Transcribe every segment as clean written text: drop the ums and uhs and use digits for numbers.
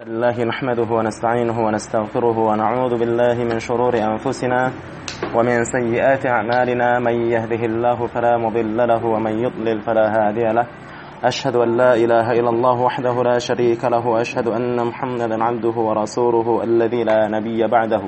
الله نحمده ونستعينه ونستغفره ونعوذ بالله من شرور أنفسنا ومن سيئات أعمالنا من يهده الله فلا مضل له ومن يضلل فلا هادي له أشهد أن لا إله إلا الله وحده لا شريك له وأشهد أن محمدا عبده ورسوله الذي لا نبي بعده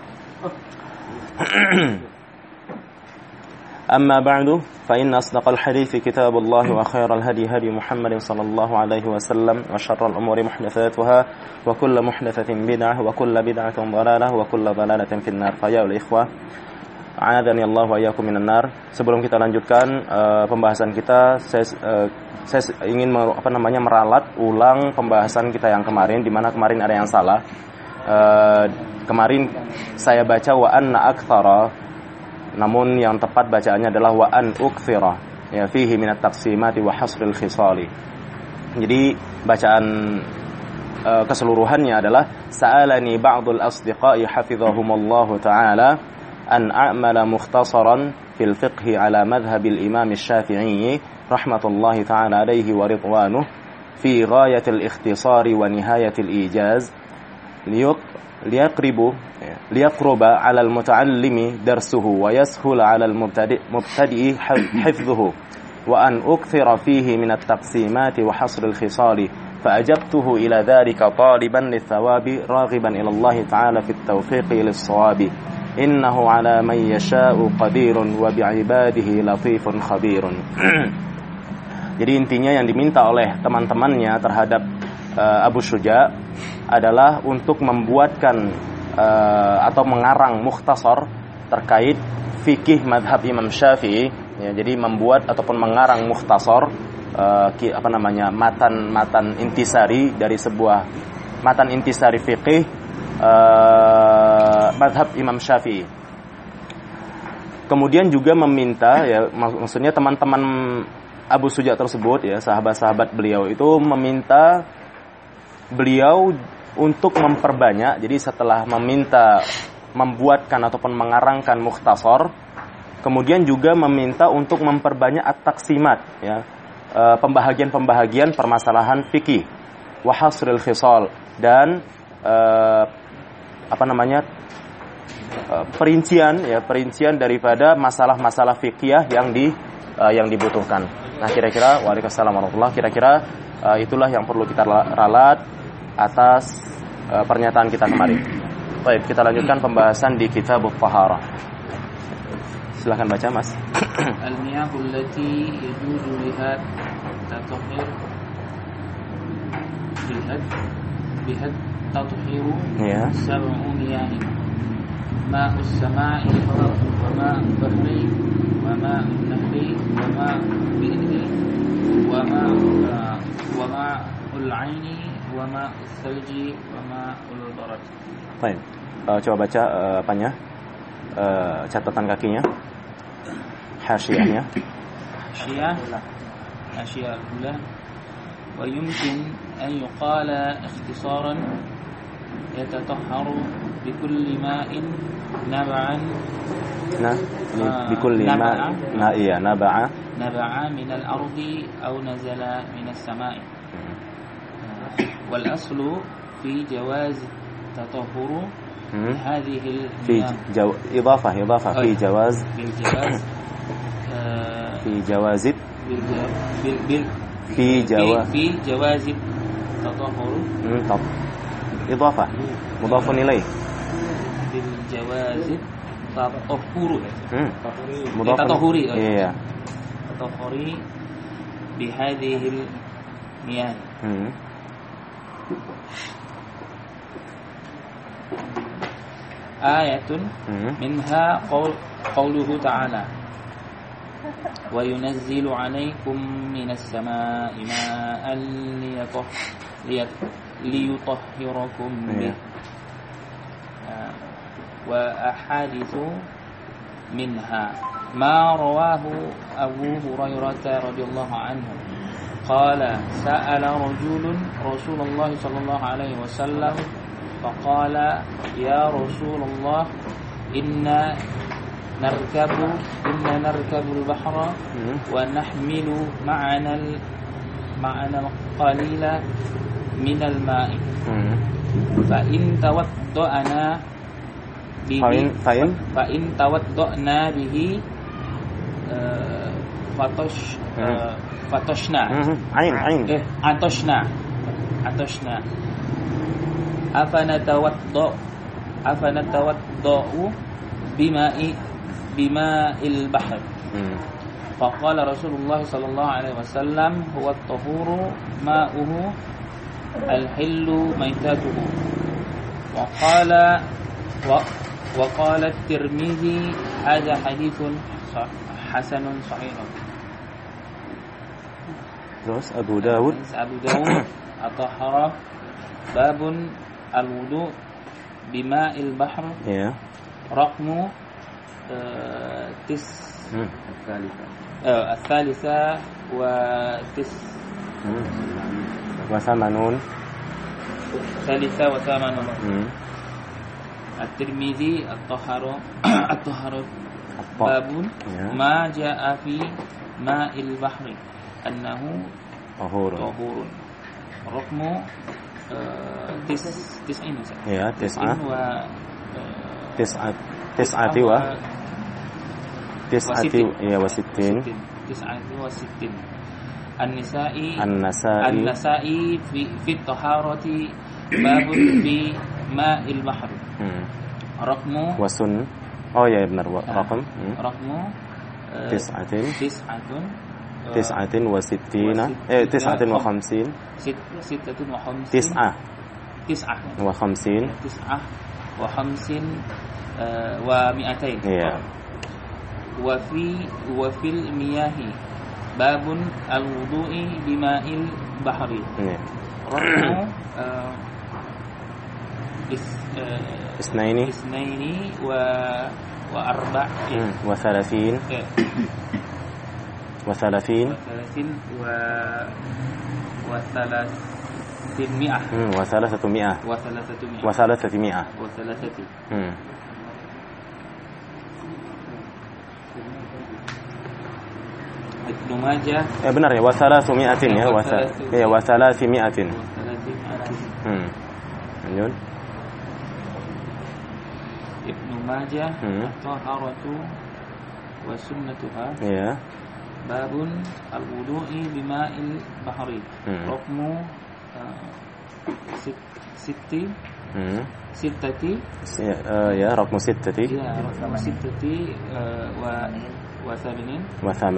أما بعد فإن أصدق الحديث كتاب الله وخير الهدي هدي محمد صلى الله عليه وسلم وشر الأمور محدثاتها وكل محدثة بدعة وكل بدعة ضلالة وكل ضلالة في النار. فيا الإخوة a'adhani Allah wa iyyakum minan nar. Sebelum kita lanjutkan pembahasan kita, saya ingin meralat ulang pembahasan kita yang kemarin, di mana kemarin ada yang salah. Kemarin saya baca wa anna aktsara, namun yang tepat bacaannya adalah wa an uktsira, ya, fihi minat taqsimati wa hasril khisali. Jadi bacaan keseluruhannya adalah sa'alani ba'dul asdiqai hafizahumullahu ta'ala an a'mala mukhtasaran fil fiqhi ala madhhabil imam asy-syafi'i rahmatullahi ta'ala alaihi wa ridwanuh fi ghayatil ikhtisari wa nihayatil ijaz liyaqruba 'ala al-muta'allimi darsuhu wa yashula 'ala al-mubtadi'i hifdhuhu wa an ukthira fihi min at-taqsimati wa hasr al-khisali fa'ajabtuhu ila dhalika taliban lit-thawabi raghiban ila Allah ta'ala fi at-tawfiqi lis-shawabi innahu 'ala man yasha'u qadirun wa bi'ibadihi latifun khabirun. Jadi intinya yang diminta oleh teman-temannya terhadap Abu Syuja adalah untuk membuatkan atau mengarang mukhtasar terkait fikih madhab Imam Syafi'i, ya, jadi membuat ataupun mengarang mukhtasar matan intisari dari sebuah matan intisari fikih madhab Imam Syafi'i. Kemudian juga meminta, ya, maksudnya teman-teman Abu Syuja tersebut, ya, sahabat-sahabat beliau itu meminta beliau untuk memperbanyak. Jadi setelah meminta membuatkan ataupun mengarangkan mukhtasar, kemudian juga meminta untuk memperbanyak at-taqsimat, ya, pembahagian-pembahagian permasalahan fikih, wa hasril khisal, dan perincian daripada masalah-masalah fikih yang dibutuhkan. Nah, kira-kira waalaikumsalam warahmatullahi, kira-kira itulah yang perlu kita ralat atas pernyataan kita kemarin. Baik, kita lanjutkan pembahasan di Kitabut Taharah. Silakan baca, Mas. Al-miyahul lati yajuzu liha tatahhir bihad tatahhiru sab'u miyahin ma'us sama'i wa ma'ul bahri wa ma'un nahri wa ma'ul bi'ri wa ma'ul 'aini wa ma'us salji wa ma'ul barad. Baik. Coba baca catatan kakinya. Hasyiahnya. Hasyiah ula wa yumkin an yuqala ikhtisaran yatatahharu bikulli ma'in nab'an bikulli ma'in naba'a min al-ardi aw nazala min as-sama'i. wal aslu fi jawaz tatahhuru hadhihi في إضافة في جواز التطهر إضافة مضاف إليه بالجواز التطهر مضاف تطهري بهذه المياه. آية منها قوله تعالى وينزل عليكم من السماء ماء ليطهركم به وأحاديث منها ما رواه أبو هريرة رضي الله عنه قال سأل رجل رسول الله صلى الله عليه وسلم فقال يا رسول الله إنا نركب البحر ونحمل معنا القليل minal ma'i. Fa in tawadda'na bihi fa in tawadda'na bihi fatoshna atoshna afanatawadda'u bima'il bahr. Faqala Rasulullah sallallahu alaihi wasallam huwa at-tahuru ma'uhu al-hillu maitatuhu. Wa qala at-Tirmidzi hadha hadithun hasanun sahih. Terus Abu Dawud at-tahara babun al-wudu bima'il bahr. Ya. Raqmu الثالثة وثمانون ثالثة وثمانون. الترمذي الطهر باب ما جاء في ماء البحر أنه طهور. رقم تسعين. يا تسعة وستين. النسائي في الطهارة باب في ماء البحر. رقم وسن يا benar رقم تسعة وستين 59 ومئتين. وفي المياه باب الوضوء بماء البحر. رقم اثنين وثلاثين وثلاثمائة. Ibnu Majah. Benar ya, wasalathumi'atin ya, wasalathumi'atin. Lanjut. Ibnu Majah at-taharatu wa sunnatuha. Ya. Babun al-wudu'i bima'il bahri. Raqmu sittati. Ya, raqmu sittati. Ya, raqmu sittati وثمانين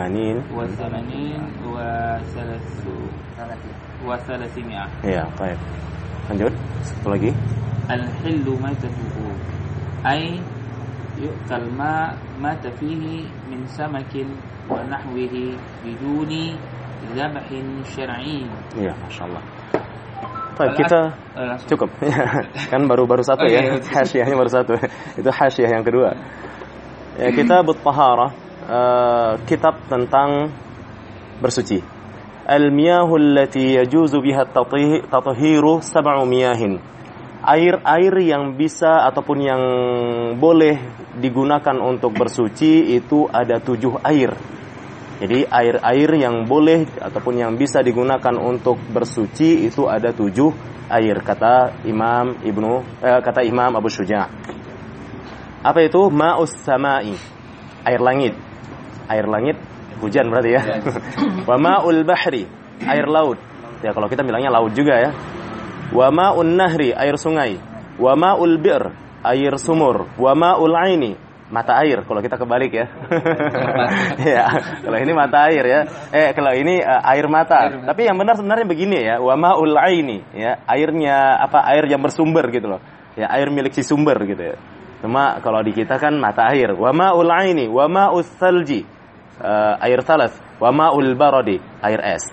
وثلاثمائة. Ya, baik. Lanjut. Satu lagi. الحل ميتته أي يؤكل ما مات فيه من سمك ونحوه بدون ذبح شرعي. Ya, masyaallah. Baik, kita cukup. Kan baru satu ya. Hasyahnya baru satu. Itu hasyah yang kedua. Ya, kita Taharah. Kitab tentang bersuci. Al-miyahu allati yajuzu biha at-tathiru sab'u miyahin. Air yang bisa ataupun yang boleh digunakan untuk bersuci itu ada 7 air. Jadi air yang boleh ataupun yang bisa digunakan untuk bersuci itu ada 7 air, kata Imam Abu Syuja'. Apa itu? Ma'us sama'i, air langit, hujan berarti ya. Wa ma'ul bahri, air laut. Ya, kalau kita bilangnya laut juga ya. Wa ma'un nahri, air sungai. Wa ma'ul bir, air sumur. Wa ma'ul aini, mata air kalau kita kebalik ya. Ya, kalau ini mata air ya. Kalau ini air mata. Tapi yang benar sebenarnya begini ya. Wa ma'ul aini, ya, airnya air yang bersumber gitu loh. Ya, air milik si sumber gitu ya. Cuma kalau di kita kan mata air. Wa ma'ul aini, wa ma'us salji, air talas. Wa ma'ul baradi, air es.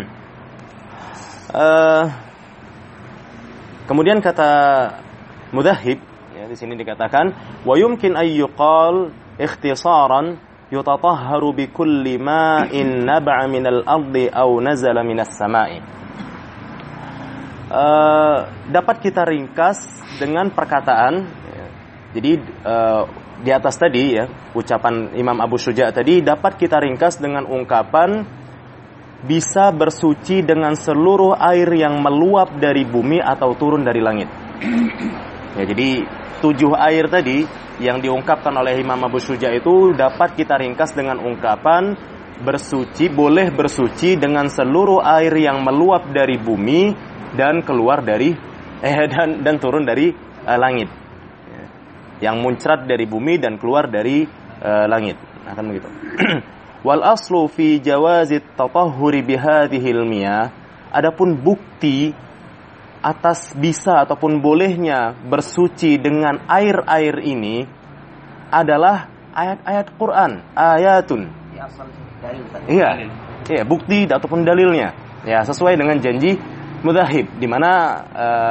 Kemudian kata Mudahhib, ya, di sini dikatakan wa yumkin ay yuqal ikhtisaran yutatahharu bi kulli ma'in nab'a min al-ardi aw nazala min as-sama'i. Dapat kita ringkas dengan perkataan ya. Jadi di atas tadi ya, ucapan Imam Abu Syuja' tadi dapat kita ringkas dengan ungkapan bisa bersuci dengan seluruh air yang meluap dari bumi atau turun dari langit. Ya, jadi 7 air tadi yang diungkapkan oleh Imam Abu Syuja itu dapat kita ringkas dengan ungkapan boleh bersuci dengan seluruh air yang meluap dari bumi dan keluar dari dan turun dari langit. Yang muncrat dari bumi dan keluar dari langit. Akan begitu. Wal aslu fi jawazit tatahhuri bihadhil miyah. Adapun bukti atas bisa ataupun bolehnya bersuci dengan air-air ini adalah ayat-ayat Quran, ayatun. Iya, bukti ataupun dalilnya. Ya, sesuai dengan janji mudhahib di mana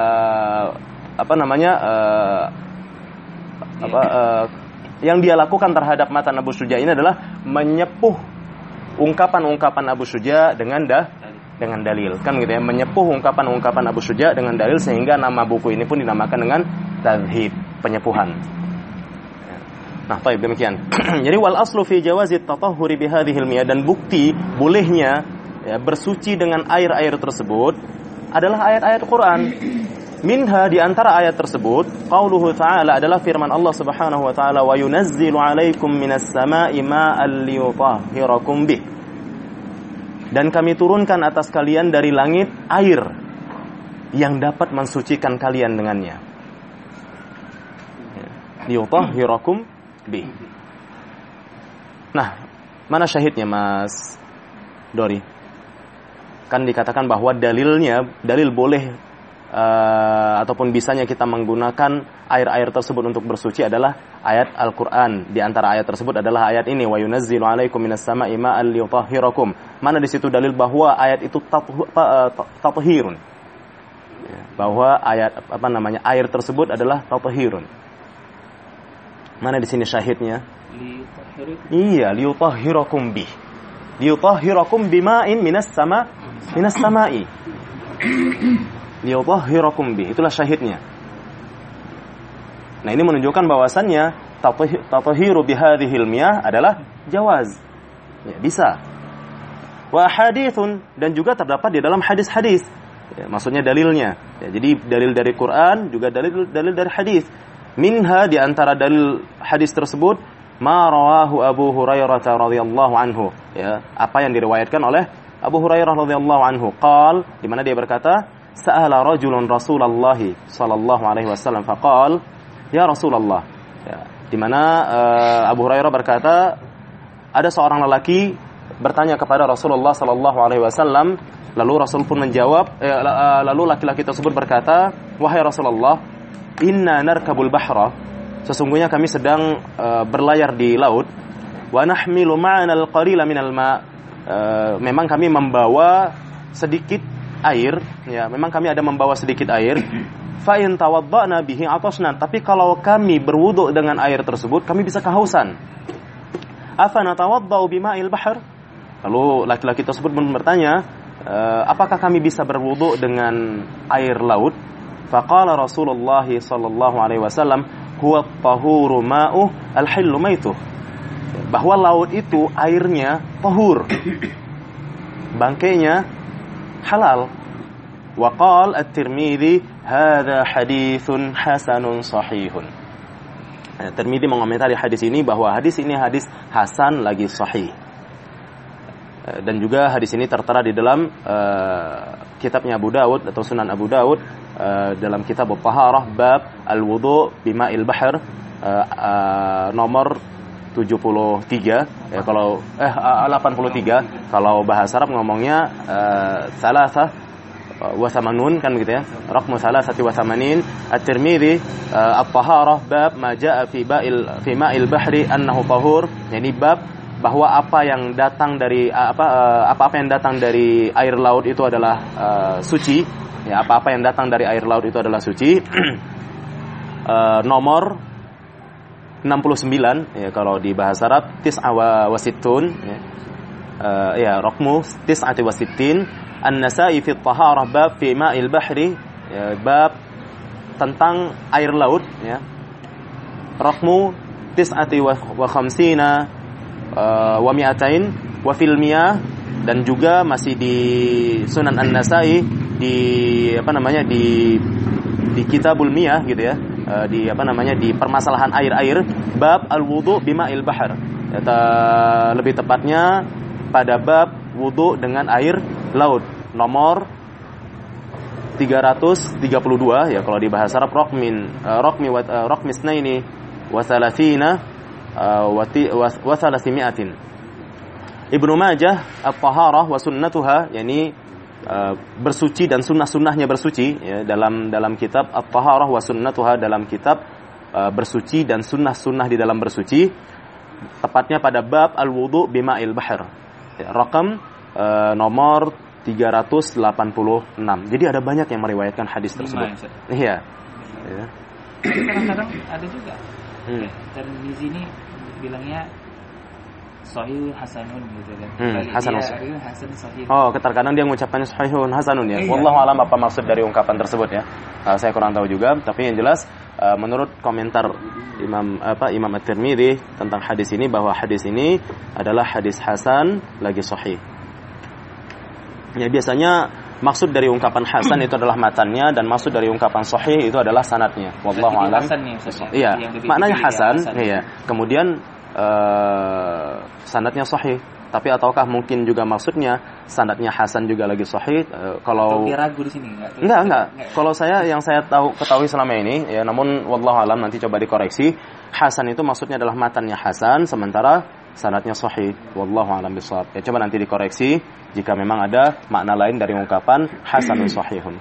yang dia lakukan terhadap matan Abu Syuja ini adalah menyepuh ungkapan-ungkapan Abu Syuja dengan dalil, kan gitu ya, menyepuh ungkapan-ungkapan Abu Syuja dengan dalil sehingga nama buku ini pun dinamakan dengan tadhib, penyepuhan. Nah, baik demikian. Jadi wal aslu fi jawazit tatahhuri bihadhil miyah, dan bukti bolehnya ya, bersuci dengan air-air tersebut adalah ayat-ayat Quran. Minha, di antara ayat tersebut, qauluhu ta'ala, adalah firman Allah Subhanahu wa ta'ala, wa yunazzilu 'alaikum minas sama'i ma'an liyutahhirakum bih. Dan kami turunkan atas kalian dari langit air yang dapat mensucikan kalian dengannya. Liyutahhirakum bih. Nah, mana syahidnya Mas Dori? Kan dikatakan bahwa dalil boleh ataupun bisanya kita menggunakan air-air tersebut untuk bersuci adalah ayat Al-Quran. Di antara ayat tersebut adalah ayat ini, wa yunazzilu 'alaikum minas sama'i ma'an liyutahhirakum. Mana di situ dalil bahwa ayat itu tathhirun, bahwa air tersebut adalah tathhirun. Mana di sini syahidnya? Iya, liyutahhirakum bih. Liyutahhirakum bima'in minas sama'i. Liyutahhirakum bih, itulah syahidnya. Nah, ini menunjukkan bahwasannya tatahhiru bihadhil miyah adalah jawaz. Ya, bisa. Wa hadithun, dan juga terdapat di dalam hadis-hadis. Ya, maksudnya dalilnya. Ya, jadi dalil dari Quran juga dalil dari hadis. Minha, di antara dalil hadis tersebut, ma rawahu Abu Hurairah radhiyallahu anhu. Ya, apa yang diriwayatkan oleh Abu Hurairah radhiyallahu anhu. Qal, di mana dia berkata, sa'ala rajulun Rasulullah sallallahu alaihi wasallam faqal, ya Rasulullah. Ya, di mana Abu Hurairah berkata, ada seorang lelaki bertanya kepada Rasulullah sallallahu alaihi wasallam, lalu Rasul pun menjawab, lalu laki-laki tersebut berkata, wahai Rasulullah, inna narkabul bahra, sesungguhnya kami sedang berlayar di laut, wa nahmilu ma'ana al-qalila minal ma', memang kami membawa sedikit air, ya, memang kami ada membawa sedikit air. Fa in tawadda'na bihi atasna, tapi kalau kami berwudu dengan air tersebut, kami bisa kehausan. Afa natawadda'u bima'il bahr? Lalu laki-laki tersebut pun bertanya, apakah kami bisa berwudu dengan air laut? Faqala Rasulullah sallallahu alaihi wasallam, huwa at-tahuru ma'u al-hillu maituh. Bahwa laut itu airnya tahur, bangkainya halal. Wa qala at-Tirmidzi hadza haditsun hasanun sahihun. Tirmidzi mengomentari hadis ini bahwa hadis ini hadis hasan lagi sahih. Dan juga hadis ini tertera di dalam kitabnya Abu Dawud atau Sunan Abu Dawud, dalam kitab At-Taharah bab al-wudu bima'il bahr, nomor 73 ya, kalau 83 kalau bahasa Arab ngomongnya salasah wa samanun, kan gitu ya, raqmu salasati wa samanin. At-Tirmidzi At-Taharah bab ma jaa fi ma'il bahri annahu tahur, yani bab bahwa apa yang datang dari apa yang datang dari air laut itu adalah suci, ya, apa yang datang dari air laut itu adalah suci. Nomor 69 ya, kalau di bahasa Arab tis'a wa sittun ya, raqmu tis'ati wa sittin. An-Nasa'i fi at-Taharah bab fi ma'il bahri, ya, bab tentang air laut, ya, raqmu tis'ati wa khamsina wa mi'atain. Wa fil miyah Dan juga masih di Sunan An-Nasai di Kitabul Miyah gitu ya. Di permasalahan air bab al-wudu bima'il bahr. Lebih tepatnya pada bab wudu dengan air laut nomor 332 ya, kalau di bahasa Arab raqmi snaini wa thalathina wa thalathimi'atin. Ibnu Majah at-taharah wa sunnatuha, yakni bersuci dan sunnah-sunnahnya bersuci ya, dalam kitab at-taharah wa sunnatuha, dalam kitab bersuci dan sunnah-sunnah di dalam bersuci, tepatnya pada bab al-wudu bima'il bahr ya, rakam nomor 386. Jadi ada banyak yang meriwayatkan hadis tersebut. Iya. Ya. Kadang-kadang ada juga. Dan di sini bilangnya sahih hasanun gitu kan. Hasanun. Hasan sahih. Oh, terkadang dia mengucapkannya sahihun hasanun ya. Wallahu alam apa maksud dari ungkapan tersebut ya. Saya kurang tahu juga, tapi yang jelas menurut komentar Imam At-Tirmidzi tentang hadis ini, bahwa hadis ini adalah hadis hasan lagi sahih. Ya, biasanya maksud dari ungkapan hasan itu adalah matannya, dan maksud dari ungkapan sahih itu adalah sanadnya. Wallahu alam. Iya, maknanya hasan, iya. Kemudian sanadnya sahih. Tapi ataukah mungkin juga maksudnya sanadnya hasan juga lagi sahih? Kalau ragu di sini enggak. Kalau yang saya ketahui selama ini ya, namun wallahu alam, nanti coba dikoreksi. Hasan itu maksudnya adalah matannya hasan, sementara sanadnya sahih. Wallahu alam bishawab. Ya, coba nanti dikoreksi jika memang ada makna lain dari ungkapan hasanun sahihun.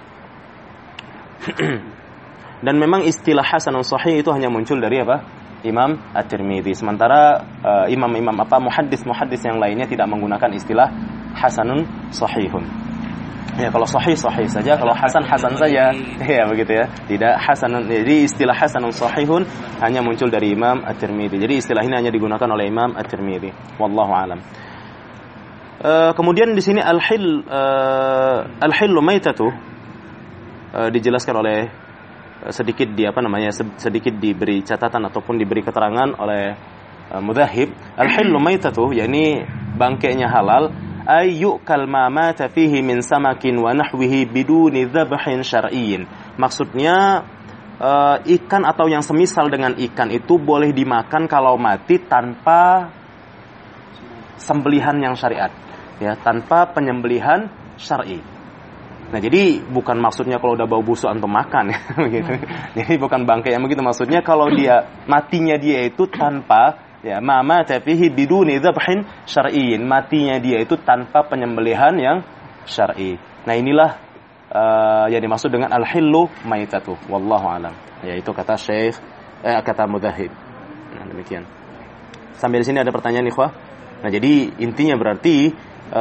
Dan memang istilah hasanun sahih itu hanya muncul dari Imam At-Tirmidzi. Sementara imam-imam muhaddis yang lainnya tidak menggunakan istilah hasanun sahihun. Ya, kalau sahih saja, kalau hasan saja. Ya, begitu ya. Tidak hasanun. Jadi istilah hasanun sahihun hanya muncul dari Imam At-Tirmidzi. Jadi istilah ini hanya digunakan oleh Imam At-Tirmidzi. Wallahu alam. Kemudian di sini al-hillu maitatu dijelaskan oleh sedikit diberi catatan ataupun diberi keterangan oleh Mudhahib. Al-hillu maitatu, yakni bangkainya halal, ayyukal ma mata fihi min samakin wa nahwihi biduni dzabhin syar'iyyin. Maksudnya ikan atau yang semisal dengan ikan itu boleh dimakan kalau mati tanpa sembelihan yang syariat, ya, tanpa penyembelihan syar'i. Nah, jadi bukan maksudnya kalau udah bau busuk antum makan ya, begitu. Jadi bukan bangkai yang begitu, maksudnya kalau matinya dia itu tanpa mama fihi biduni dzabhin syar'iyyin, matinya dia itu tanpa penyembelihan yang syar'i. Nah, inilah yang dimaksud dengan al-hillu maitatu. Wallahu alam. Yaitu kata kata Mudhahib. Nah, demikian. Sampai di sini ada pertanyaan ikhwah. Nah, jadi intinya berarti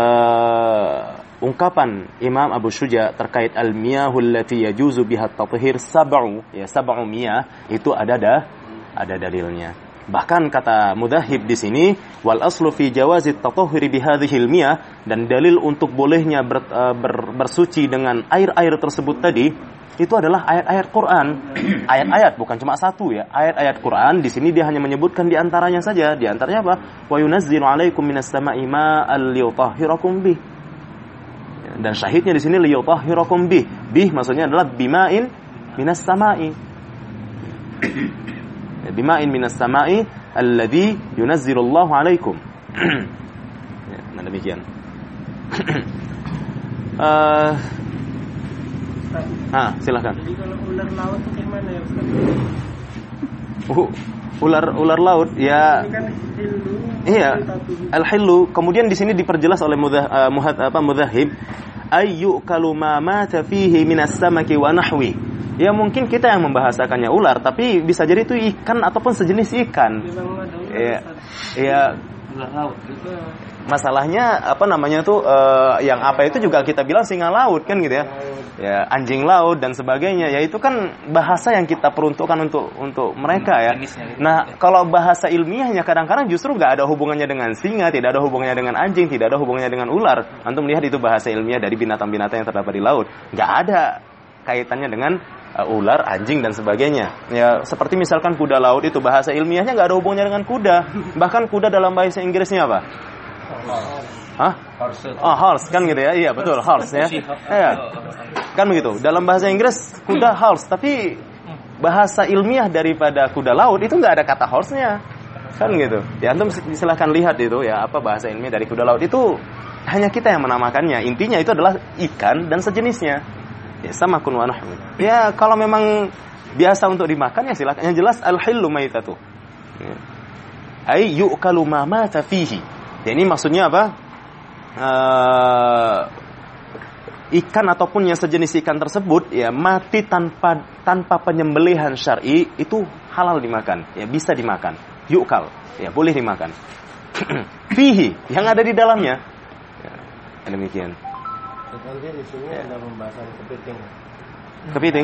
ungkapan Imam Abu Syuja terkait al-miyahul lati yajuzu biha at-tathhir sab'u miyah itu ada dalilnya. Bahkan kata Mudhahib di sini, wal aslu fi jawazi at-tathhir bi hadhihi al-miyah, dan dalil untuk bolehnya bersuci dengan air-air tersebut tadi itu adalah ayat-ayat Quran. Ayat-ayat, bukan cuma satu ya. Ayat-ayat Quran di sini dia hanya menyebutkan di antaranya saja. Di antaranya apa? Wa yunazzilu 'alaikum minas sama'i ma'an liyutahhirakum bih. Dan syahidnya di sini liyutahhirakum bih. Bih maksudnya adalah bima'in minas sama'i. Bima'in minas sama'i alladhi yunazzilullahu 'alaikum. Nah, demikian. Silakan. Jadi kalau ular laut itu gimana ya Ustaz? Ular laut ya. Ini kan hillu. Iya. Al-hillu. Kemudian di sini diperjelas oleh Mudhahib, ayyukalu ma mata fihi minas samaki wa nahwi. Ya, mungkin kita yang membahasakannya ular, tapi bisa jadi itu ikan ataupun sejenis ikan. Iya. Ular laut itu. Masalahnya yang itu juga kita bilang singa laut kan gitu ya. Ya, anjing laut dan sebagainya. Ya, itu kan bahasa yang kita peruntukkan untuk mereka ya. Nah, kalau bahasa ilmiahnya kadang-kadang justru nggak ada hubungannya dengan singa, tidak ada hubungannya dengan anjing, tidak ada hubungannya dengan ular. Antum melihat itu bahasa ilmiah dari binatang-binatang yang terdapat di laut. Nggak ada kaitannya dengan ular, anjing dan sebagainya. Ya, seperti misalkan kuda laut itu bahasa ilmiahnya nggak ada hubungannya dengan kuda. Bahkan kuda dalam bahasa Inggrisnya apa? Hah? Horse kan gitu ya. Iya, betul, horse ya. Iya. Kan begitu. Dalam bahasa Inggris kuda horse, tapi bahasa ilmiah daripada kuda laut itu nggak ada kata horse-nya. Kan gitu. Ya antum silahkan lihat itu ya, apa bahasa ilmiah dari kuda laut itu hanya kita yang menamakannya. Intinya itu adalah ikan dan sejenisnya. Ya sama kun wa nahwu. Ya kalau memang biasa untuk dimakan ya silakan. Yang jelas al-hillu maitatu. Ya. Ai yu'kalu ma mata fihi. Ya ini maksudnya apa? Ikan ataupun yang sejenis ikan tersebut ya mati tanpa penyembelihan syar'i itu halal dimakan, ya bisa dimakan. Yu'kal, ya boleh dimakan. Fihi, yang ada di dalamnya. Ya, demikian. Nanti di sini ada pembahasan kepiting. Kepiting?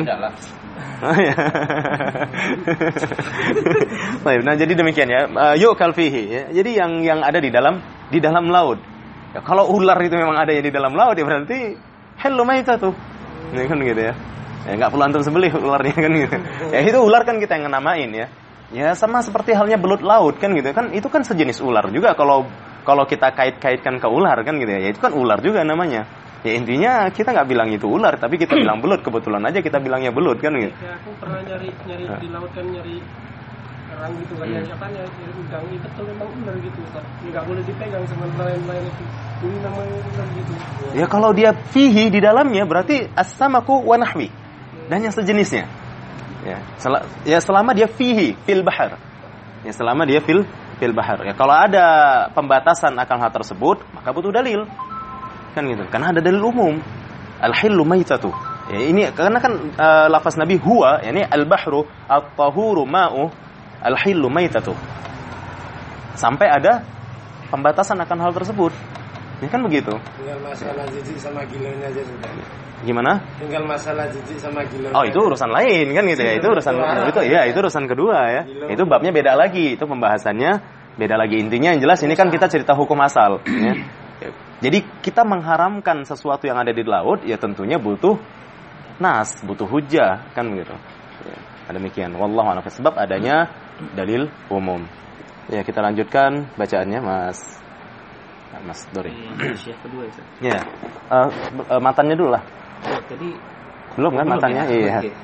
Baik, nah jadi demikian ya. Yu'kal fihi ya. Jadi yang ada di dalam laut. Ya, kalau ular itu memang ada yang di dalam laut ya berarti halal maitatu. Ini kan gitu ya. Ya enggak perlu antum sembelih ularnya kan gitu. Ya itu ular kan kita yang namain ya. Ya sama seperti halnya belut laut kan gitu kan, itu kan sejenis ular juga kalau kita kait-kaitkan ke ular kan gitu ya. Ya itu kan ular juga namanya. Ya intinya kita nggak bilang itu ular, tapi kita bilang belut. Kebetulan aja kita bilangnya belut kan gitu. Ya, aku pernah nyari di laut kan, nyari kerang gitu kan, nyari udang, itu tuh memang ular gitu kan. Nggak boleh dipegang sama nelayan-nelayan itu. Ini namanya ular gitu. Ya kalau dia fihi di dalamnya berarti as-samaku wa nahwi dan yang sejenisnya. Ya selama dia fihi fil bahar. Ya selama dia fil bahar. Ya kalau ada pembatasan akan hal tersebut, maka butuh dalil. Kan gitu. Karena ada dalil umum. Al-hillu maitatu. Ya ini karena kan lafaz Nabi huwa, yakni al-bahru at-tahuru ma'u al-hillu maitatu. Sampai ada pembatasan akan hal tersebut. Ya kan begitu. Tinggal masalah jijik sama gilonya aja sudah. Gimana? Tinggal masalah jijik sama gilonya. Oh, itu urusan lain kan gitu ya. Itu urusan itu urusan kedua ya. Itu babnya beda lagi. Itu pembahasannya beda lagi. Intinya yang jelas ini kan kita cerita hukum asal ya. Jadi kita mengharamkan sesuatu yang ada di laut ya tentunya butuh nas, butuh hujjah kan begitu. Ya, demikian. Wallahu a'lam. Sebab adanya dalil umum. Ya, kita lanjutkan bacaannya Mas Dori. Syekh kedua itu. Ya. Matannya dulu lah. Oh, tadi belum kan matannya? Ya? Iya.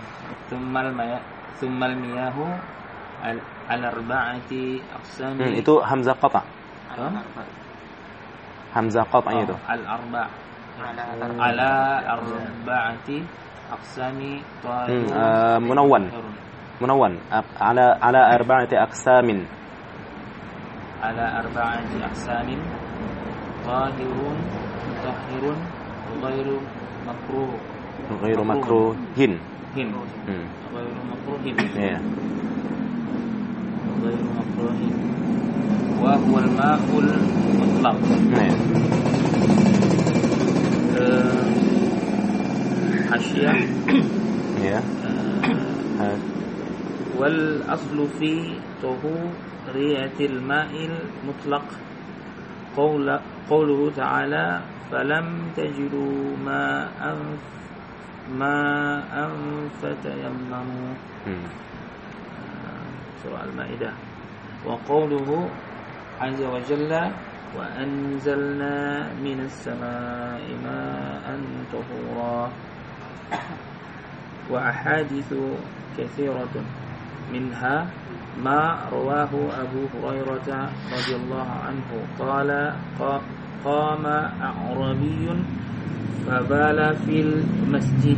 Summal miyahu al-arba'ati aqsami. Itu hamzah qata'. Hamzah qat'nya itu. Al-arba' ala arba'ati aqsami munawwan ala arba'ati aqsamin. Ala arba'ati aqsamin tahirun mutahhirun ghairu makruhin. Ghairu makruhin. Iya. Ghairu makruhin. Wa huwa al-ma'ul mutlaq. Hasyah. Ya. Wal aslu fi tuhuriyatil ma'il mutlaq qawluhu ta'ala falam tajidu ma'an fatayammamu. Surah Al-Maidah. Wa qawluhu azza wa jalla wa anzalna minas samaa'i ma'an tahura. Wa ahaditsu katsiratun minha ma rawahu Abu Hurairah radhiyallahu anhu qala qama a'rabiyyun fabala fil masjid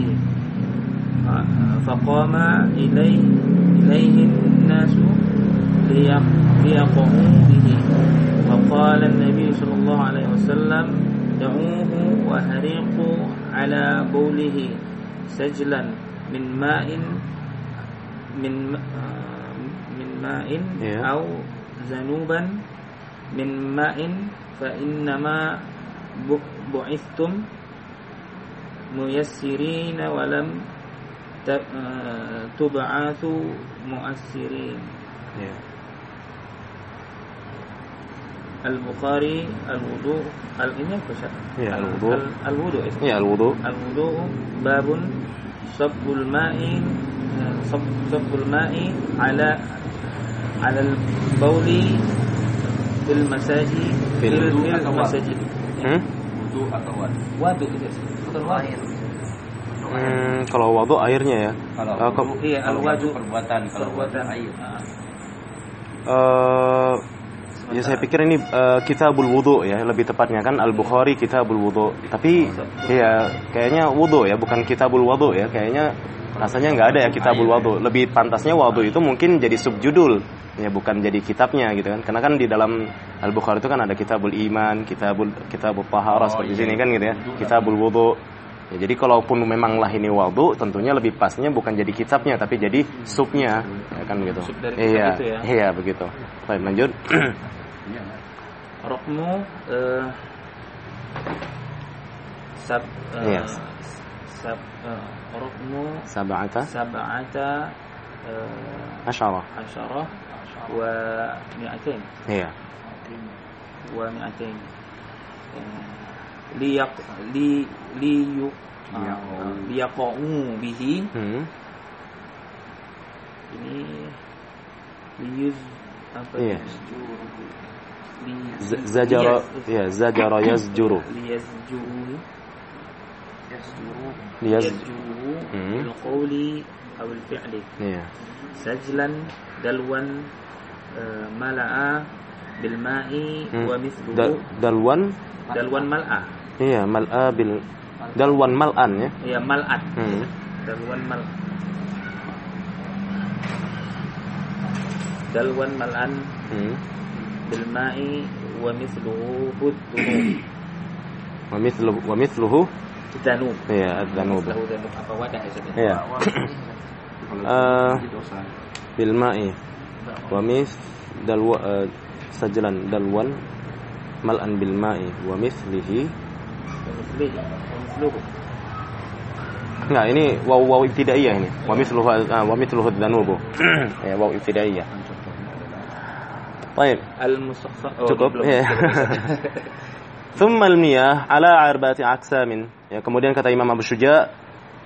faqama ilayhi an-nas liyaqamu bihi faqala an-nabiy sallallahu alaihi wasallam da'uhu wa hariqu ala bawlihi sajlan min ma'in أو ذنوبا من ماء فإنما بعثتم ميسرين ولم تبعثوا مؤسرين. البخاري الوضوء الوضوء باب صب الماء على البول fil masajid fil masajid. Wudu atau Wadu itu bukan air. Kalau wudu airnya ya. Kalau iya al-wadu perbuatan, kalau perbuatan air. Ya saya pikir ini kitabul wudu ya, lebih tepatnya kan Al-Bukhari kitabul wudu. Tapi ya kayaknya wudu ya, bukan kitabul wudu ya. Kayaknya rasanya nggak ada ya kitabul wudu. Lebih pantasnya wudu itu mungkin jadi subjudul ya, bukan jadi kitabnya gitu kan. Karena kan di dalam Al-Bukhari itu kan ada kitabul iman, kitabul taharah seperti sini kan gitu ya. Kitabul wudu. Ya, jadi kalaupun memang lah ini wudu, tentunya lebih pasnya bukan jadi kitabnya tapi jadi subnya ya kan gitu. Sub dari Iya, itu ya. iya begitu. Baik, lanjut. Rokmu Yes. Rokmu Sab'ata asyara. wa mi'atain. Iya. Wa mi'atain. Liyaqau bihi. Ini liyuz apa Iya. Zajara Zajara yazjuru. Yazjuru bil qawli aw al fi'li. Iya. Sajlan dalwan mala'a bil ma'i wa mithluhu. Dalwan mal'a. Iya, mal'a bil dalwan mal'an ya. Iya, mal'at. Dalwan mal'an bil ma'i wa mithluhu wa mithluhu danub. iya ad-danub. Apa wadah ya? Iya. Bil ma'i wa sajlan dalwan mal'an bil ma'i wa mithlihi. Enggak, ini waw ibtidaiyah ini. Wa mithluhu ad-danub. Ya, waw ibtidaiyah. Baik. Cukup. Ya. Thumma al-miyah ala arba'ati aqsamin. Ya, kemudian kata Imam Abu Syuja,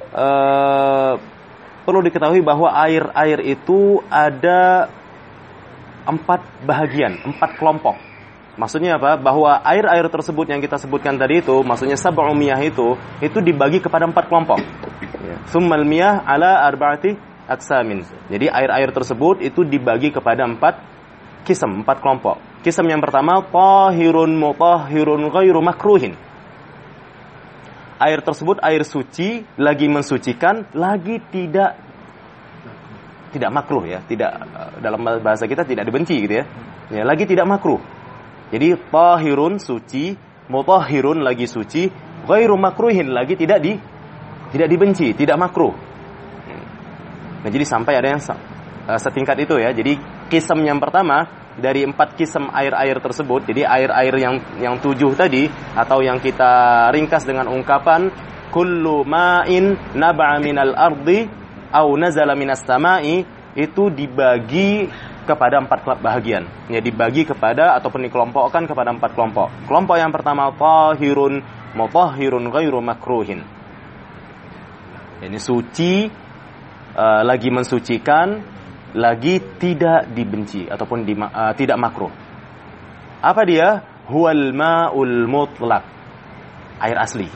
perlu diketahui bahwa air itu ada 4 bahagian, 4 kelompok. Maksudnya apa? Bahwa air-air tersebut yang kita sebutkan tadi itu, maksudnya sab'u miyah itu dibagi kepada 4 kelompok. Thumma al-miyah ala arba'ati aqsamin. Jadi air-air tersebut itu dibagi kepada 4 kisam, 4 kelompok. Kisam yang pertama, tahirun mutahhirun ghairu makruhin. Air tersebut air suci, lagi mensucikan, lagi tidak makruh ya, tidak dalam bahasa kita tidak dibenci gitu ya. Ya, lagi tidak makruh. Jadi tahirun suci, mutahhirun lagi suci, ghairu makruhin lagi tidak dibenci, tidak makruh. Nah, jadi sampai ada yang setingkat itu ya. Jadi kisam yang pertama dari 4 kisam air-air tersebut, jadi air-air yang 7 tadi, atau yang kita ringkas dengan ungkapan kullu ma'in naba'a minal ardi au nazala minas sama'i, itu dibagi kepada 4 bahagian. Ya, dibagi kepada ataupun dikelompokkan kepada 4 kelompok. Kelompok yang pertama tahirun mutahhirun ghairu makruhin. Ini suci, lagi mensucikan, lagi tidak dibenci ataupun tidak makruh. Apa dia? Huwal ma'ul mutlaq. Air asli.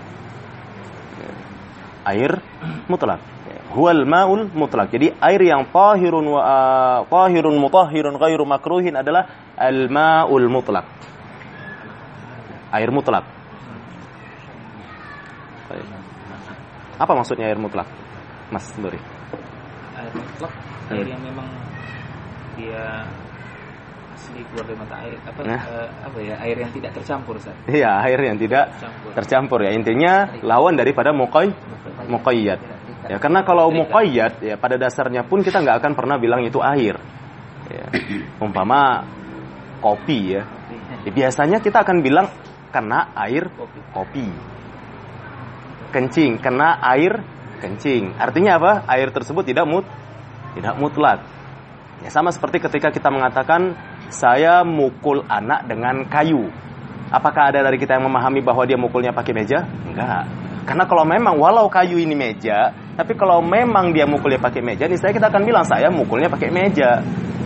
Air mutlak. Huwal ma'ul mutlaq. Jadi air yang tahirun mutahhirun ghairu makruhin adalah al-ma'ul mutlaq. Air mutlak. Apa maksudnya air mutlak? Mas Luri. Air mutlak, air yang memang dia asli keluar dari mata air, air yang tidak tercampur, Ustaz. Iya, air yang tidak tercampur ya. Intinya lawan daripada muqayyad. Ya, karena kalau muqayyad ya pada dasarnya pun kita nggak akan pernah bilang itu air. Ya. Umpama kopi ya. Biasanya kita akan bilang kena air kopi. Kencing, kena air kencing. Artinya apa? Air tersebut tidak mutlak. Ya, sama seperti ketika kita mengatakan saya mukul anak dengan kayu. Apakah ada dari kita yang memahami bahwa dia mukulnya pakai meja? Enggak. Karena kalau memang walau kayu ini meja, tapi kalau memang dia mukulnya pakai meja, nih kita akan bilang saya mukulnya pakai meja.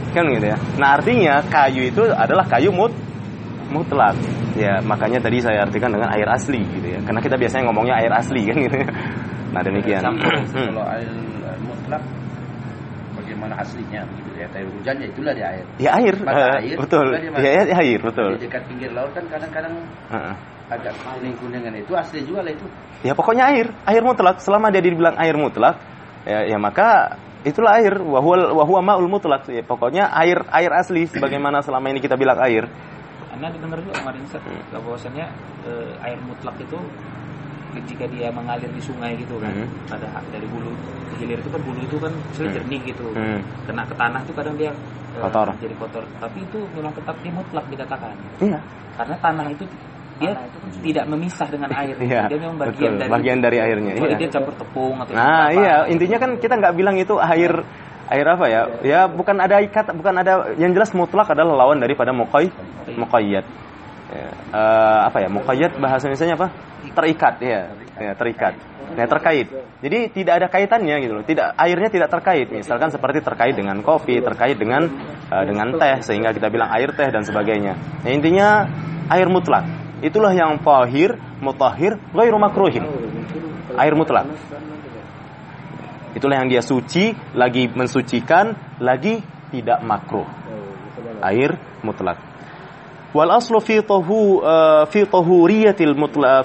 Kan gitu ya. Nah, artinya kayu itu adalah kayu mutlak. Ya, makanya tadi saya artikan dengan air asli gitu ya. Karena kita biasanya ngomongnya air asli kan gitu ya. Nah, demikian. Kalau air mutlak bagaimana aslinya gitu ya. Kayak hujan ya itulah dia air. Ya air. Air. Betul. Ya air, betul. Di dekat pinggir laut kan kadang-kadang agak kuning-kuningan itu asli juga lah itu. Ya pokoknya air mutlak. Selama dia dibilang air mutlak, ya maka itulah air. Wa huwa ma'ul mutlak. Ya, pokoknya air asli sebagaimana selama ini kita bilang air. Anda dengar juga kemarin bahwasannya air mutlak itu jika dia mengalir di sungai gitu kan, pada dari hulu ke hilir itu kan hulu itu kan jernih gitu, kena ke tanah itu kadang dia kotor, jadi kotor. Tapi itu memang tetap dia mutlak dikatakan. Iya. Karena tanah itu dia tidak memisah dengan air. Iya, dia memang bagian dari airnya. Iya. Dia campur tepung atau apa. Iya, intinya kan kita nggak bilang itu air apa ya? Ya bukan ada yang jelas mutlak adalah lawan daripada muqayyad. Ya, apa ya? Muqayyad bahasa Indonesianya apa? Terikat ya, terikat. Nah, terkait. Jadi tidak ada kaitannya gitu loh. Airnya tidak terkait. Misalkan seperti terkait dengan kopi, terkait dengan teh sehingga kita bilang air teh dan sebagainya. Nah, intinya air mutlak. Itulah yang tahir, mutahhir, ghairu makruhin. Air mutlak. Itulah yang dia suci, lagi mensucikan, lagi tidak makruh. Air mutlak. Wal aslu fi tahuriyatil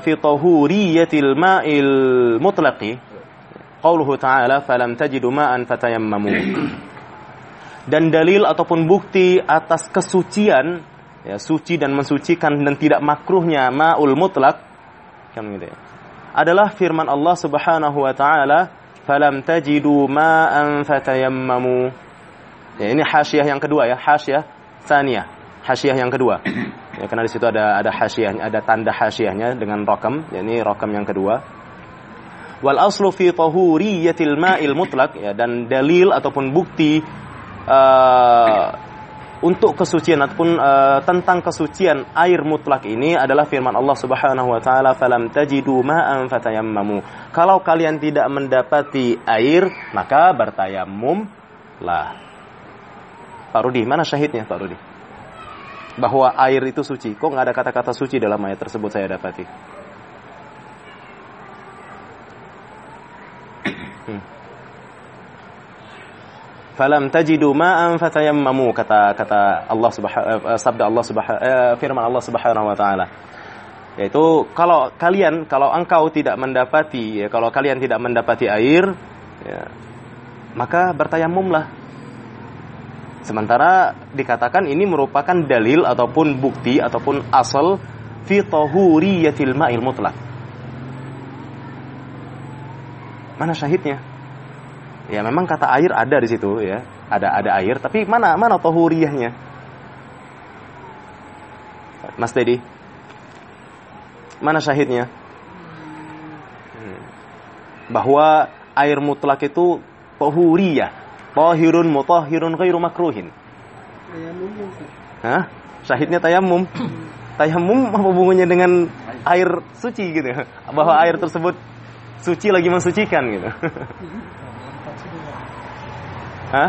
ma'il mutlaqi qauluhu ta'ala falam tajidu ma'an fatayammamu. Dan dalil ataupun bukti atas kesucian, ya, suci dan mensucikan dan tidak makruhnya ma'ul mutlak kan gitu ya, adalah firman Allah Subhanahu wa taala falam tajidu ma'an fatayammamu. Ya, ini hasyiah yang kedua ya, hasyiah tsaniyah, hasyiah yang kedua. Ya, karena di situ ada hasyiahnya, ada tanda hasyiahnya dengan rakam, ya, ini rakam yang kedua. Wal aslu fi tahuriyatil ma'il mutlaq, ya, dan dalil ataupun bukti untuk kesucian ataupun tentang kesucian air mutlak ini adalah firman Allah Subhanahu wa taala falam tajidu ma'an fatayammamu. Kalau kalian tidak mendapati air maka bertayammum lah. Pak Rudi, mana syahidnya Pak Rudi? Bahwa air itu suci. Kok enggak ada kata-kata suci dalam ayat tersebut saya dapati? Falam tajidu ma'an fatayammamu, kata Allah Subhanahu sabda Allah Subhanahu firman Allah Subhanahu wa taala. Yaitu kalau engkau tidak mendapati, ya, kalau kalian tidak mendapati air, ya, maka bertayamumlah. Sementara dikatakan ini merupakan dalil ataupun bukti ataupun asal fi tahuriyatil ma'il mutlaq. Mana syahidnya? Ya memang kata air ada di situ ya, ada air, tapi mana tahuriyahnya? Mas Dedi, mana syahidnya? Bahwa air mutlak itu tahuriyah, tahirun mutahhirun ghairu makruhin. Hah? Syahidnya tayamum. Tayamum apa hubungannya dengan air suci gitu? Bahwa air tersebut suci lagi mensucikan gitu. Hah?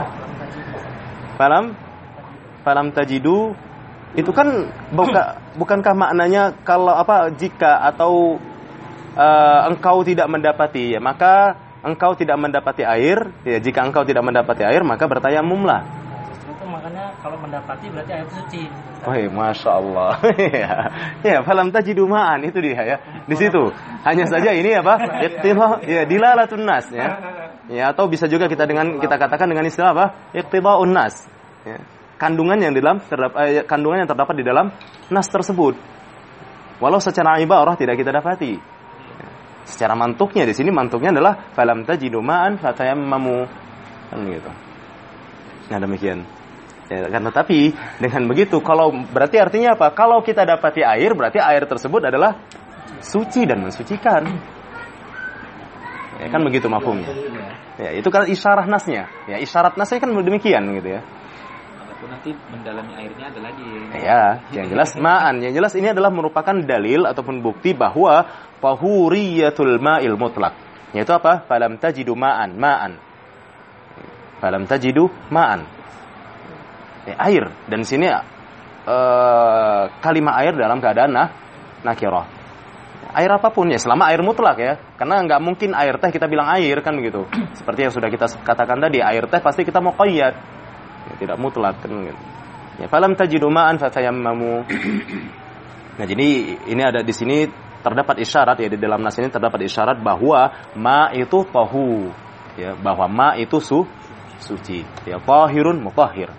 Falam tajidu itu kan bukankah maknanya kalau jika atau engkau tidak mendapati, ya maka engkau tidak mendapati air, ya jika engkau tidak mendapati air maka bertayamumlah. Itu makanya kalau mendapati berarti air suci. Oh, Masya Allah. Ya, falam tajidu ma'an itu dia ya. Di situ. Hanya saja ini iqtidha, ya, dilalatun nas ya. Ya, atau bisa juga kita katakan dengan istilah iqtida'un nas. Ya. Kandungan yang terdapat di dalam nas tersebut. Walau secara ibarah tidak kita dapati. Ya. Secara mantuknya di sini mantuknya adalah falam tajidu ma'an fatayammamu. Kan gitu. Nah, demikian. Ya, kan, tetapi dengan begitu berarti artinya apa? Kalau kita dapati air berarti air tersebut adalah suci dan mensucikan. Ya, kan begitu mafhumnya. Ya, itu kan isyarah nasnya. Ya, isyarat nasnya kan demikian gitu ya. Ataupun nanti mendalami airnya ada lagi. Ya, yang jelas ma'an. Yang jelas ini adalah merupakan dalil ataupun bukti bahwa tahuriyatul ma'il mutlaq. Yaitu apa? Falam tajidu ma'an. Falam tajidu ma'an. air. Dan di sini kalimat air dalam keadaan nakirah. Air apapun ya, selama air mutlak ya. Karena nggak mungkin air teh kita bilang air kan begitu. Seperti yang sudah kita katakan tadi, air teh pasti kita muqayyad. Ya, tidak mutlak kan gitu. Ya, falam tajidu ma'an fatayammamu. Nah, jadi ini ada di sini terdapat isyarat ya, di dalam nas ini terdapat isyarat bahwa ma itu tahu. Ya, bahwa ma itu suci. Ya, tahirun mutahhir.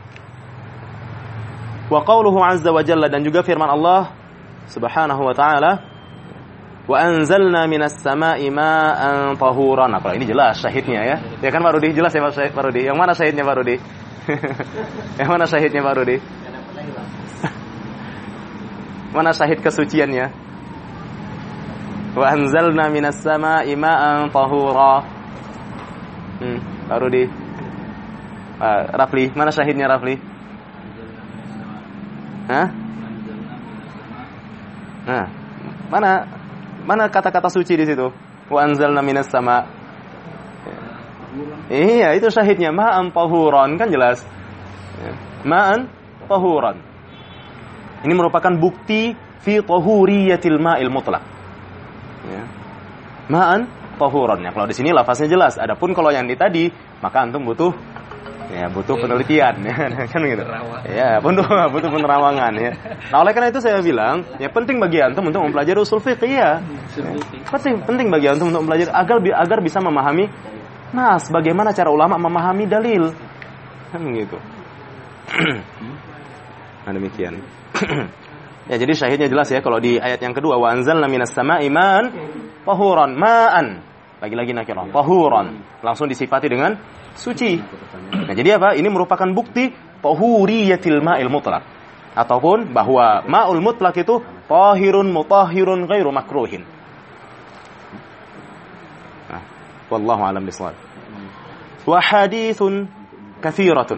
Wa qauluhu azza wa jalla, dan juga firman Allah Subhanahu wa taala, wa anzalna minas sama'i ma'an tahuran. Nah, kalau ini jelas syahidnya ya. Ya kan Pak Rudi, jelas ya Pak Rudi. Yang mana syahidnya Pak Rudi? Yang mana syahidnya Pak Rudi? Mana syahid kesuciannya? Wa anzalna minas sama'i ma'an tahura. Pak Rudi. Rafli, mana syahidnya Rafli? Hah? Nah, mana kata-kata suci di situ? Wa anzalna minas sama. Iya, itu syahidnya ma'an tahuran, kan jelas. Ma'an tahuran. Ini merupakan bukti fi tahuriyatil ma'il mutlaq. Ya. Ma'an tahuran. Ya, kalau di sini lafaznya jelas. Adapun kalau yang di tadi, maka antum butuh penelitian ya, kan gitu. Ya, butuh penerawangan ya. Nah, oleh karena itu saya bilang, ya penting bagi antum untuk mempelajari usul fiqh ya. Penting bagi antum untuk mempelajari agar bisa memahami nas, bagaimana cara ulama memahami dalil. Kan gitu. Nah, demikian. Ya, jadi syahidnya jelas ya kalau di ayat yang kedua, wa anzalna minas sama'i ma'an tahuran. Ma'an, lagi-lagi nakirah, tahuran, langsung disifati dengan suci. Nah, jadi apa? Ini merupakan bukti tahuriyatil ma'il mutlaq, ataupun bahwa ma'ul mutlaq itu tahirun mutahhirun ghairu makruhin. Nah, wallahu a'lam bishawab. Wa haditsun katsiratun.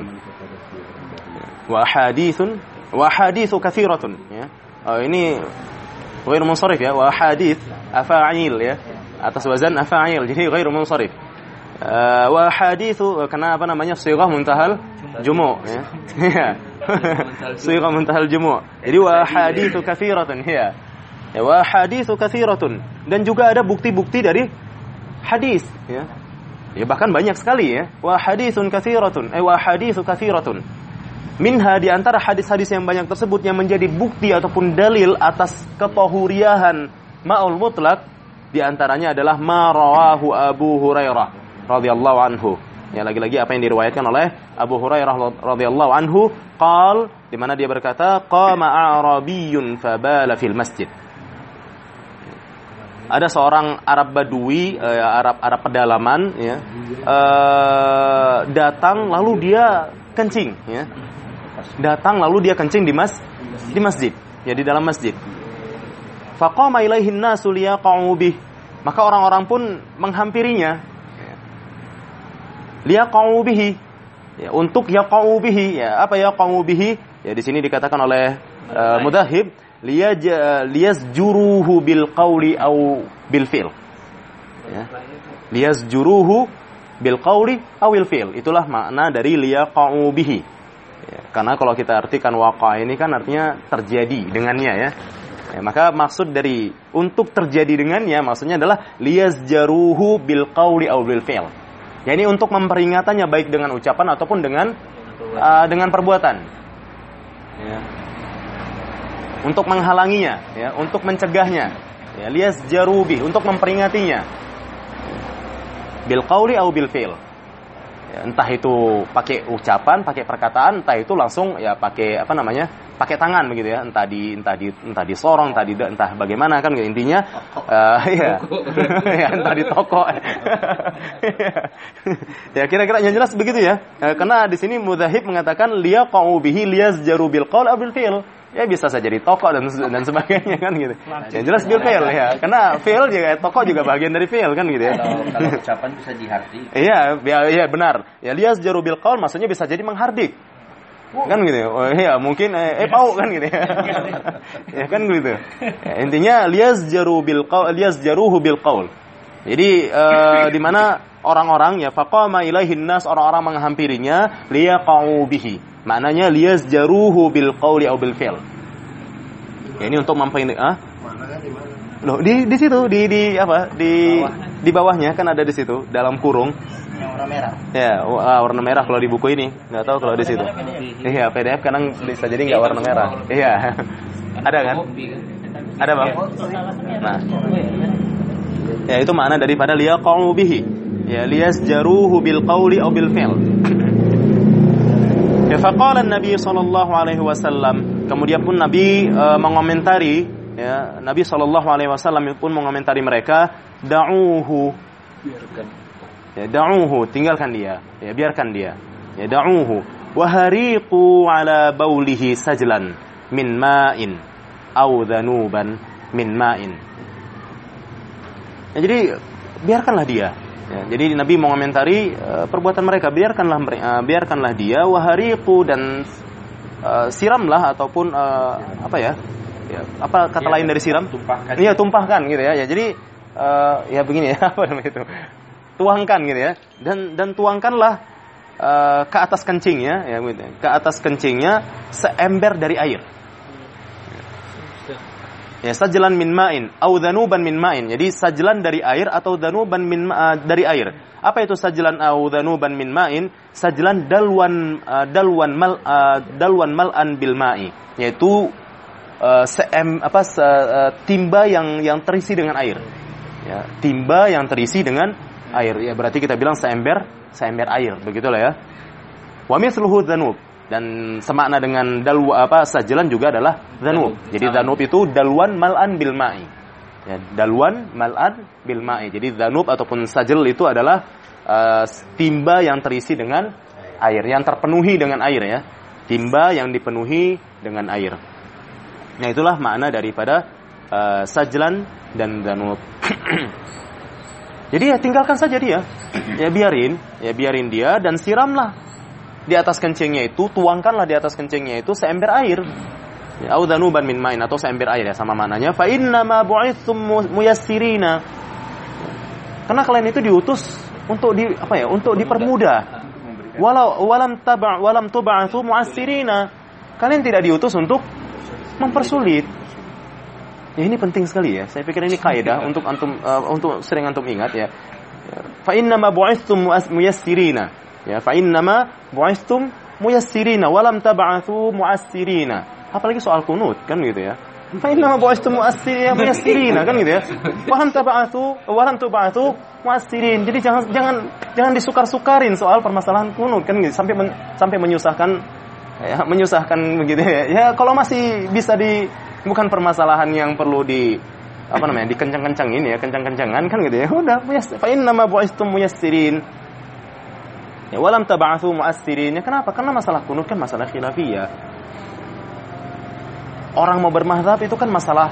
Wa haditsu katsiratun ya. Ini ghairu munsharif ya. Wa hadits afa'il ya. Atas wazan afa'il, jadi ghairu munsharif. Wa haditsu, karena apa namanya, sighah muntahal jumu' ya. Sighah muntahal jumu'. Jadi wa haditsu katsiratun ya. Wa haditsu katsiratun, dan juga ada bukti-bukti dari hadis ya. Ya, bahkan banyak sekali ya. Wa haditsun katsiratun, wa haditsu katsiratun. Minha, di antara hadis-hadis yang banyak tersebut yang menjadi bukti ataupun dalil atas ketahuriyahan ma'ul mutlaq, di antaranya adalah ma rawahu Abu Hurairah radhiyallahu anhu. Ya, lagi-lagi apa yang diriwayatkan oleh Abu Hurairah radhiyallahu anhu, qal, di mana dia berkata, qama a'rabiyyun fabala fil masjid. Ada seorang Arab Badui, Arab pedalaman ya, datang lalu dia kencing ya. Datang lalu dia kencing di masjid, ya, di dalam masjid. Faqama ilaihin nasu liyaqa'u bih, maka orang-orang pun menghampirinya, liyaqa'u bihi, ya, untuk yaqa'u bihi, ya, apa yaqa'u bihi? Ya, di sini dikatakan oleh Mudahib, liyazjuruhu bil qawli au bil fi'l. Ya. Liyazjuruhu bil qawli au bil fi'l. Itulah makna dari liyaqa'u bihi. Ya, karena kalau kita artikan waqa ini kan artinya terjadi dengannya ya. Ya, maka maksud dari untuk terjadi dengannya maksudnya adalah liyazjaruhu bil qawli au bil fi'l. Ya, ini untuk memperingatannya baik dengan ucapan ataupun dengan perbuatan. Ya. Untuk menghalanginya, ya, untuk mencegahnya. Ya, liyazjaru bih, untuk memperingatinya. Bil qawli au bil fi'l. Ya, entah itu pakai ucapan, pakai perkataan, entah itu langsung ya pakai apa namanya? Pakai tangan begitu ya, entah di sorong, entah bagaimana kan intinya ya. Ya, entah di toko. Ya, kira-kira yang jelas begitu ya. Karena di sini Mudahib mengatakan liyaqa'u bihi liyazjaru bil qawl aw bil fi'l. Ya, bisa saja di toko dan sebagainya kan gitu. Yang jelas bil fi'l ya. Karena fi'l juga toko juga bagian dari fi'l kan gitu ya. Kalau ucapan bisa dihardik. Iya, benar. Ya, liyazjaru bil qawl maksudnya bisa jadi menghardik. Kan gitu. Oh iya, mungkin pau kan gitu ya. Ya kan gitu. Ya, intinya liyazjaruhu bil qaul. Jadi di mana orang-orang ya faqama ilaihin nas, orang-orang menghampirinya liyaqau bihi. Maknanya liyazjaruhu bil qauli au bil fi'l. Ya, ini untuk memperindik Maknanya di mana? Loh, di situ di apa? Di bawahnya kan ada di situ dalam kurung. Yang warna merah. Ya, warna merah kalau di buku ini. Enggak tahu kalau di situ. Iya, PDF kadang bisa jadi enggak warna merah. Iya. Ada kan? Ada, Bang? Nah. Ya, itu makna daripada liyaqau bihi. Ya, liyasjaruhu bil qauli aw bil fi'l. Ya, faqala an-nabi sallallahu alaihi wasallam. Kemudian pun Nabi mengomentari, ya, Nabi sallallahu alaihi wasallam pun mengomentari mereka, da'uhu. Biarkan. Ya, da'uhu, tinggalkan dia. Ya, biarkan dia. Ya, da'uhu. Wa hariqu ala baulihi sajlan min ma'in aw dhanuban min ma'in. Ya, jadi biarkanlah dia. Ya, jadi Nabi mengomentari perbuatan mereka, biarkanlah dia, wahariqu, dan siramlah ataupun apa ya? Ya, apa kata lain dari siram? Tumpahkan. Iya, tumpahkan gitu ya. Ya, jadi ya begini ya, apa namanya itu? Tuangkan gitu ya. Dan tuangkanlah ke atas kencingnya, ya, gitu. Ke atas kencingnya seember dari air. Ya, sajlan min ma'in au dhanuban min ma'in. Jadi sajlan dari air atau dhanuban dari air. Apa itu sajlan au dhanuban min ma'in? Sajlan dalwan mal'an bil ma'i, yaitu timba yang terisi dengan air. Ya, timba yang terisi dengan air. Ya, berarti kita bilang seember air, begitulah ya. Wa mithluhu dhanub. Dan semakna dengan sajlan juga adalah dhanub. Jadi dhanub itu dalwan mal'an bil ma'i. Ya, dalwan mal'an bil ma'i. Jadi dhanub ataupun sajl itu adalah timba yang terisi dengan air, yang terpenuhi dengan air ya. Timba yang dipenuhi dengan air. Nah, itulah makna daripada sajlan dan dhanub. Jadi ya tinggalkan saja dia. Ya biarin dia dan siramlah di atas kencingnya itu, tuangkanlah di atas kencingnya itu seember air. Ya, au dhanuban min ma'in, atau seember air ya, sama mananya. Fa inna ma bu'ithum muyassirina. Karena kalian itu diutus untuk untuk dipermudah. Walam tub'atsu mu'assirina. Kalian tidak diutus untuk mempersulit. Ya, ini penting sekali ya. Saya pikir ini kaidah untuk antum untuk sering antum ingat ya. Fa inna ma bu'ithum muyassirina. Ya, fa innama bu'istum muyassirina wa lam tab'atsu mu'assirina. Apalagi soal kunut kan gitu ya. Fa innama bu'istum muyassirina kan gitu ya. Wa lam tub'atsu mu'assirin. Jadi jangan disukar-sukarin soal permasalahan kunut kan gitu, sampai menyusahkan begitu ya. Ya, kalau masih bisa bukan permasalahan yang perlu dikencang-kencangin ya, kencang-kencangan kan gitu ya. Udah, fa innama bu'istum muyassirin. Ya, walam tab'atsu mu'assirin. Ya, kenapa? Karena masalah kunut kan masalah khilafiyah. Orang mau bermazhab itu kan masalah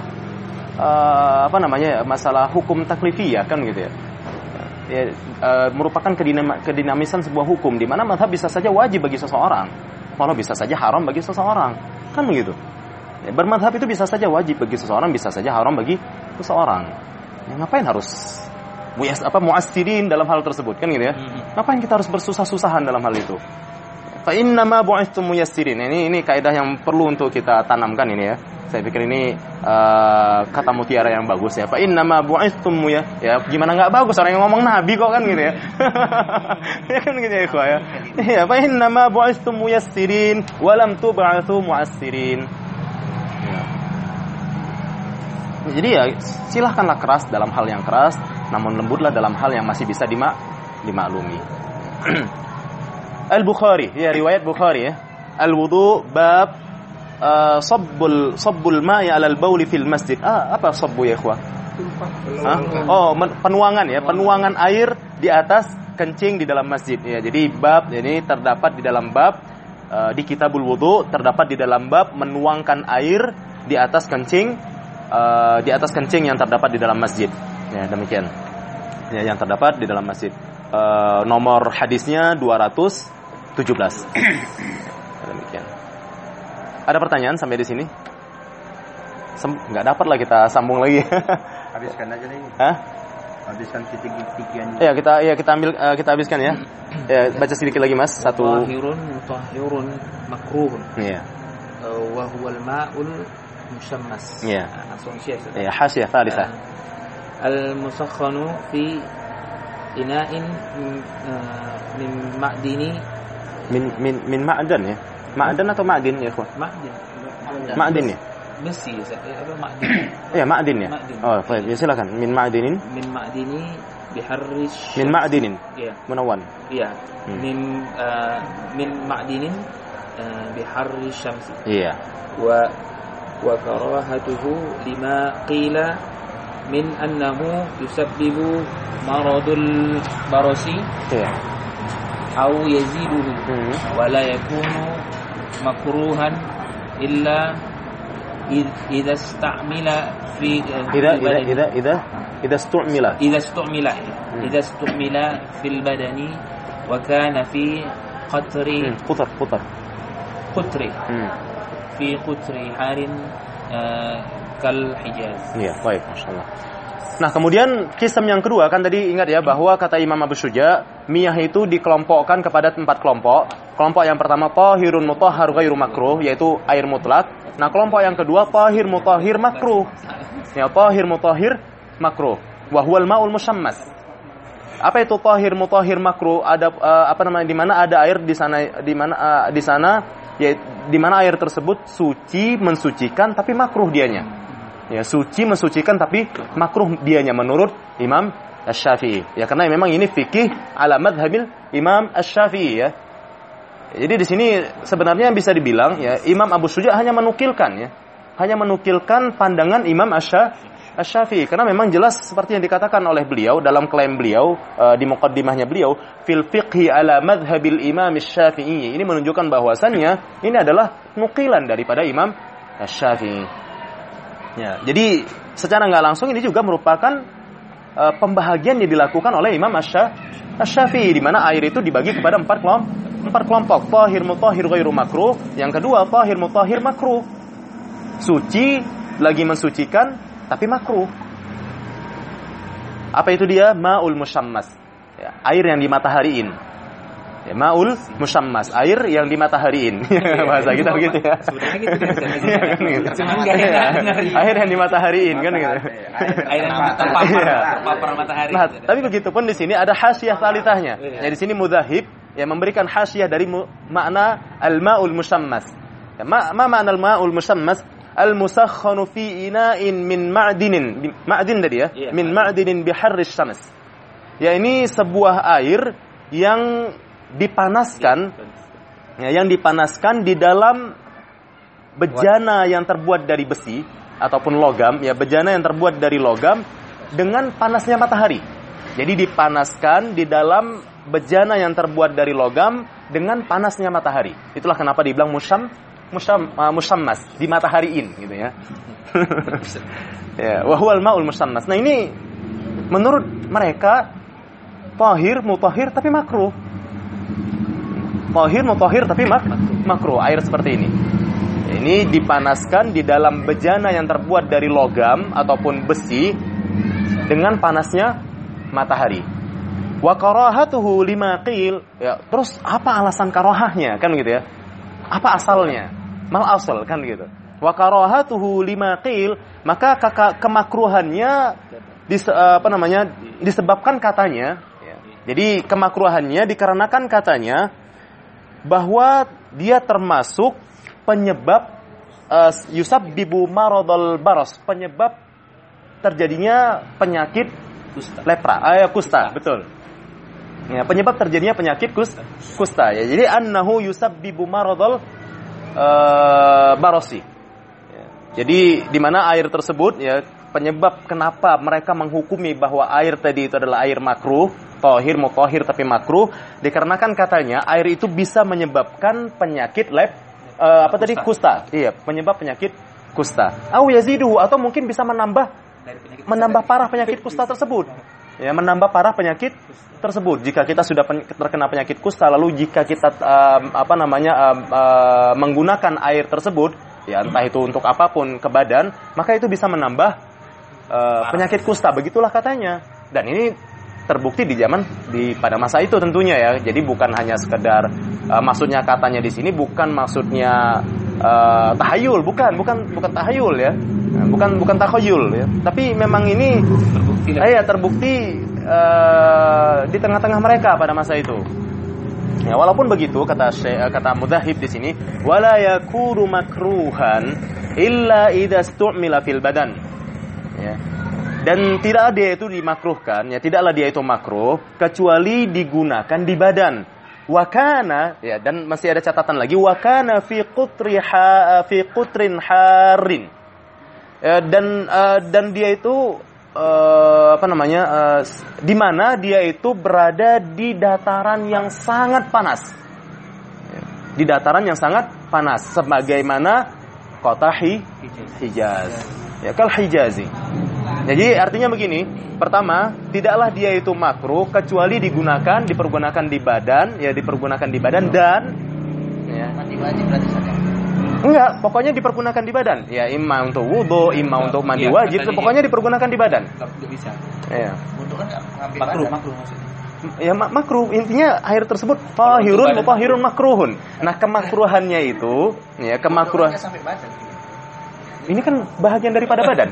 masalah hukum taklifiyah kan gitu ya. Ya, merupakan kedinamisan sebuah hukum di mana mazhab bisa saja wajib bagi seseorang, walau bisa saja haram bagi seseorang. Kan begitu. Ya, bermazhab itu bisa saja wajib bagi seseorang, bisa saja haram bagi seseorang. Ya, ngapain harus mu'assirin dalam hal tersebut kan gitu ya. Ngapain kita harus bersusah-susahan dalam hal itu? Fa innama bu'ithum muyassirin. Ini kaidah yang perlu untuk kita tanamkan ini ya. Saya pikir ini kata mutiara yang bagus ya. Fa innama bu'ithum ya gimana enggak bagus orang yang ngomong nabi kok kan gitu ya. Ya kan gitu ya ikhwah ya. Ya, fa innama bu'ithum muyassirin wa lam tub'atsu mu'assirin. Jadi ya silahkanlah keras dalam hal yang keras, namun lembutlah dalam hal yang masih bisa dimaklumi. Al-Bukhari, ya riwayat Bukhari ya. Al-wudu bab sabbul ma'i 'ala al-bauli fil masjid. Apa sabbu ya ikhwah? Penuangan ya, penuangan air di atas kencing di dalam masjid. Ya, jadi bab ini terdapat di dalam bab di Kitabul Wudu, terdapat di dalam bab menuangkan air di atas kencing yang terdapat di dalam masjid. Ya, demikian. Ya, yang terdapat di dalam masjid. Nomor hadisnya 217. Demikian. Ada pertanyaan sampai di sini? Nggak dapat lah, kita sambung lagi. Habiskan aja nih. Hah? Habiskan titik-titiknya. Kita ambil kita habiskan ya. Ya, baca sedikit lagi Mas. Satu. Tahirun mutahhirun makruhun. Iya. Wa huwal ma'ul musammas. Iya. Langsung syekh. Ya, hasyah tsalitsah. Al-musakhkhanu fi ina'in min ma'dini min ma'dan ya. Ma'dan atau ma'din ya, ikhwan? Ma'din ya. Besi apa ma'din? Iya, ma'din ya. Ma'din. Oh, baik. Ya silakan. Min ma'dinin. Min ma'dini biharri Min ma'dinin. Iya. Munawwan. Iya. Min ma'dinin biharri syamsi. Iya. Wa karahatuhu lima qila min annahu yusabbibu maradul barasi. Iya. Au yaziduhu wa la yakunu makruhan illa idza istamila fi idza istumila fil badani wa kana fi qatri fi qutri harin kal Hijaz. Iya, baik, masyaallah. Nah, kemudian kisam yang kedua kan tadi ingat ya bahwa kata Imam Abu Syuja, miyah itu dikelompokkan kepada 4 kelompok. Kelompok yang pertama tahirun mutahhar ghairu makruh, yaitu air mutlak. Nah, kelompok yang kedua tahir mutahhir makruh. Ya, tahir mutahhir makruh. Wa huwal ma'ul musammas. Apa itu tahir mutahhir makruh? Ada di mana ada air di sana di mana air tersebut suci mensucikan tapi makruh dianya. Ya, suci mensucikan tapi makruh dianya menurut Imam Asy-Syafi'i. Ya, karena memang ini fikih ala madhabil Imam Asy-Syafi'i ya. Jadi di sini sebenarnya bisa dibilang ya Imam Abu Syuja hanya menukilkan pandangan Imam Asy-Syafi'i karena memang jelas seperti yang dikatakan oleh beliau dalam klaim beliau di muqaddimahnya beliau fil fiqhi ala madhabil Imam Asy-Syafi'i. Ini menunjukkan bahwasannya ini adalah nukilan daripada Imam Asy-Syafi'i. Ya, jadi secara nggak langsung ini juga merupakan pembahagian yang dilakukan oleh Imam Asy-Syafi'i di mana air itu dibagi kepada 4 kelompok. Tahir mutahhir ghairu makruh, yang kedua tahir mutahhir makruh. Suci lagi mensucikan tapi makruh. Apa itu dia? Ma'ul musammas. Ya, air yang dimatahariin. Ya, ma'ul musammas, air yang dimatahariin. Bahasa kita begitu ya. Sebenarnya gitu kan. Cuman air yang dimatahariin kan gitu. Air yang terpapar matahari. Nah, tapi begitupun di sini ada hasyiah tsalitsahnya. Ya, di sini mudzahib yang memberikan hasyiah dari makna al-ma'ul musammas. Ya, makna al-ma'ul musammas al-musakhkhanu fi ina'in min ma'din tadi ya. Min ma'dinin biharris syams. Ya, ini sebuah air yang dipanaskan di dalam bejana yang terbuat dari besi ataupun logam, ya bejana yang terbuat dari logam dengan panasnya matahari. Jadi dipanaskan di dalam bejana yang terbuat dari logam dengan panasnya matahari. Itulah kenapa dibilang musammas, dimatahariin gitu ya. Ya, wa huwal ma'ul musammas. Nah, ini menurut mereka tahir mutahhir tapi makruh. Tahir mutahhir tapi makruh air seperti ini. Ini dipanaskan di dalam bejana yang terbuat dari logam ataupun besi dengan panasnya matahari. Wa karahatuhu lima qil. Ya, terus apa alasan karahahnya kan gitu ya? Apa asalnya? Mal asal kan gitu. Wa karahatuhu lima qil, maka kemakruhannya disebabkan katanya. Jadi kemakruhannya dikarenakan katanya bahwa dia termasuk penyebab yusabbibu maradul baras, penyebab terjadinya penyakit kusta, betul. Ya, penyebab terjadinya penyakit kusta ya. Jadi annahu yusabbibu maradul barasi. Ya. Jadi di mana air tersebut ya penyebab kenapa mereka menghukumi bahwa air tadi itu adalah air makruh, tahir mutahhir tapi makruh, dikarenakan katanya air itu bisa menyebabkan penyakit kusta. Iya, penyebab penyakit kusta. Au yaziduhu, atau mungkin bisa menambah parah penyakit kusta tersebut. Ya, menambah parah penyakit tersebut. Jika kita sudah terkena penyakit kusta, lalu jika kita menggunakan air tersebut, ya entah itu untuk apapun ke badan, maka itu bisa menambah penyakit kusta. Begitulah katanya. Dan ini terbukti pada masa itu tentunya ya. Jadi bukan hanya sekedar maksudnya katanya di sini bukan maksudnya tahayul, bukan tahayul ya. Bukan takhayul ya. Tapi memang ini terbukti di tengah-tengah mereka pada masa itu. Ya, walaupun begitu kata Mudzahib di sini, wala yakunu makruhan illa idza stu'mila fil badan. Ya. Dan tidaklah dia itu dimakruhkan, ya tidaklah dia itu makruh kecuali digunakan di badan. Wakana, ya, dan masih ada catatan lagi, wakana fi qutrin harin. Ya, dan dia itu di mana dia itu berada di dataran yang sangat panas. Ya, di dataran yang sangat panas sebagaimana kota Hijaz. Ya, kal Hijazi. Jadi artinya begini, pertama, tidaklah dia itu makruh kecuali dipergunakan di badan, ya dipergunakan di badan dan ya. Mandi wajib berarti saja. Enggak, pokoknya dipergunakan di badan. Ya, imma untuk wudu, imma untuk mandi wajib, pokoknya dipergunakan di badan. Enggak bisa. Iya. Wudu kan enggak Makruh maksudnya. Ya makruh, intinya air tersebut tahirun makruhun. Nah, kemakruhannya itu, ya kemakruhan sampai badan. ini kan bahagian daripada badan.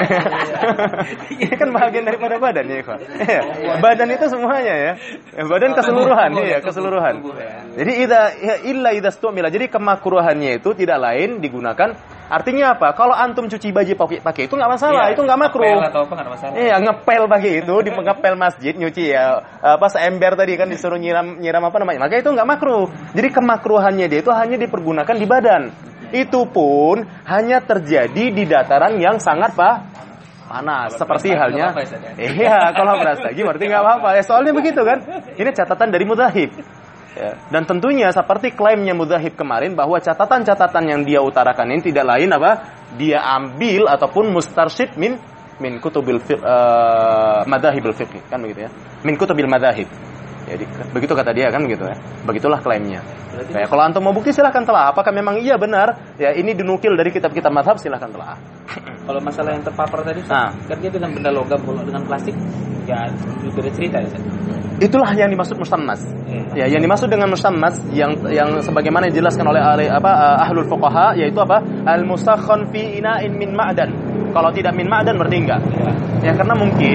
Ini kan bahagian daripada badan ya, Pak. Badan itu semuanya ya. Badan keseluruhan, ya, keseluruhan. Jadi idza stu'mila. Jadi kemakruhannya itu tidak lain digunakan. Artinya apa? Kalau antum cuci baju pakai itu enggak masalah, itu enggak makruh. Ngepel atau apa enggak masalah. Iya, ngepel pakai itu, ngepel masjid nyuci ya. Seember tadi kan disuruh nyiram apa namanya. Maka itu enggak makruh. Jadi kemakruhannya dia itu hanya dipergunakan di badan. Itu pun hanya terjadi di dataran yang sangat panas. Seperti halnya kalau beras lagi berarti nggak apa-apa ya, soalnya begitu kan. Ini catatan dari Mudzahib ya. Dan tentunya seperti klaimnya Mudzahib kemarin bahwa catatan-catatan yang dia utarakan ini tidak lain dia ambil ataupun mustarsyid min kutubil madzahibul fiqh kan begitu ya, min kutubil madzahib. Jadi begitu kata dia kan begitu ya. Begitulah klaimnya. Kayak kalau antum mau bukti silahkan telah. Apakah memang iya benar? Ya ini dinukil dari kitab-kitab mazhab, silahkan telah. Kalau masalah yang terpapar tadi, kan dia dengan benda logam, kalau dengan plastik ya juga ada cerita ya. Itulah yang dimaksud mustammas. Ya, yang dimaksud dengan mustammas yang sebagaimana dijelaskan oleh ahlul fuqaha yaitu apa? Al-musakhkhan fi ina'in min ma'dan. Kalau tidak min ma'dan berarti enggak. Ya karena mungkin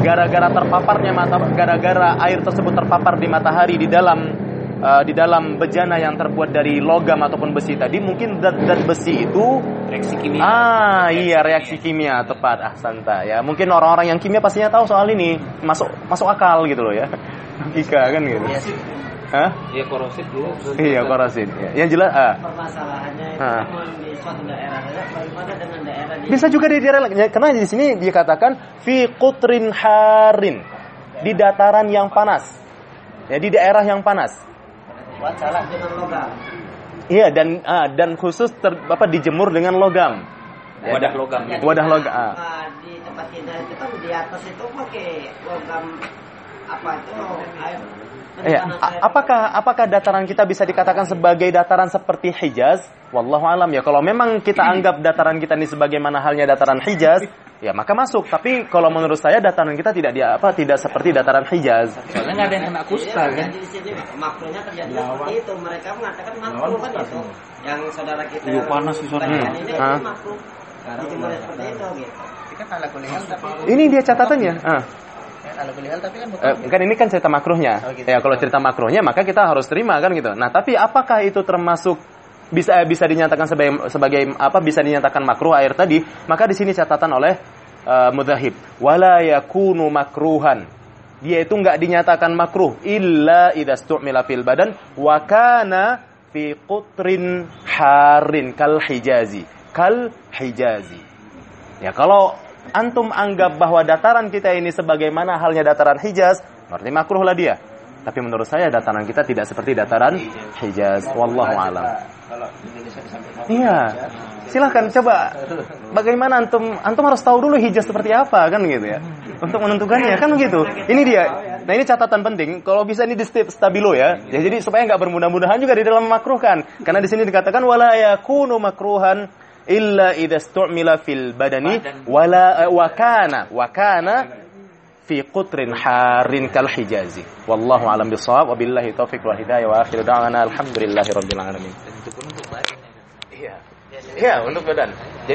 gara-gara air tersebut terpapar di matahari di dalam bejana yang terbuat dari logam ataupun besi tadi, mungkin zat besi itu reaksi kimia. Reaksi kimia tepat. Ahsanta ya. Mungkin orang-orang yang kimia pastinya tahu soal ini, masuk akal gitu loh ya. Logika kan gitu. Hah? Iya korosif gitu. Iya korosif. Ya. Yang jelas permasalahannya itu di suatu daerah saja, bagaimana dengan daerah di bisa juga di daerah lain. Karena di sini dikatakan fi qutrin harin, di dataran yang panas. Ya, di daerah yang panas. salah dengan logam. Iya, dan khusus dijemur dengan logam. Wadah logam. Wadah logam. Di tempat kita itu kan di atas itu pakai logam apa itu air. Ya, apakah dataran kita bisa dikatakan sebagai dataran seperti Hijaz? Wallahu alam ya. Kalau memang kita anggap dataran kita ini sebagaimana halnya dataran Hijaz, ya maka masuk. Tapi kalau menurut saya dataran kita tidak seperti dataran Hijaz. Soalnya nggak ada yang kena kusta kan? Di sini makronya terjadi seperti itu. Mereka mengatakan makro kan itu. Yang saudara kita panas di sana. Ini makro. Dijemur seperti itu gitu. Ini dia catatannya. Tapi kan ini kan cerita makruhnya. Ya kalau cerita makruhnya maka kita harus terima kan gitu. Nah, tapi apakah itu termasuk bisa dinyatakan sebagai bisa dinyatakan makruh air tadi? Maka di sini catatan oleh Mudzahib, wala yakunu makruhan. Dia itu enggak dinyatakan makruh illa idza stu'mila fil badan wa kana fi qutrin harin kal hijazi. Ya kalau antum anggap bahwa dataran kita ini sebagaimana halnya dataran Hijaz, berarti makruh lah dia. Tapi menurut saya dataran kita tidak seperti dataran Hijaz. Wallahu a'lam. Iya. Silahkan coba. Bagaimana antum harus tahu dulu Hijaz seperti apa kan gitu ya. Untuk menentukannya kan gitu. Ini dia. Nah ini catatan penting. Kalau bisa ini di stabilo ya. Jadi supaya nggak bermudah-mudahan juga di dalam makruhkan. Karena di sini dikatakan wala yakunu makruhan illa idza stu'mila fil badani wala wa kana fi qutrin harin kal hijazi. Wallahu a'lam bishawab, wabillahi taufiq wal hidayah, wa akhiru da'wana alhamdulillahi rabbil alamin. Dan itu pun untuk badan ya. Iya. Iya, untuk badan.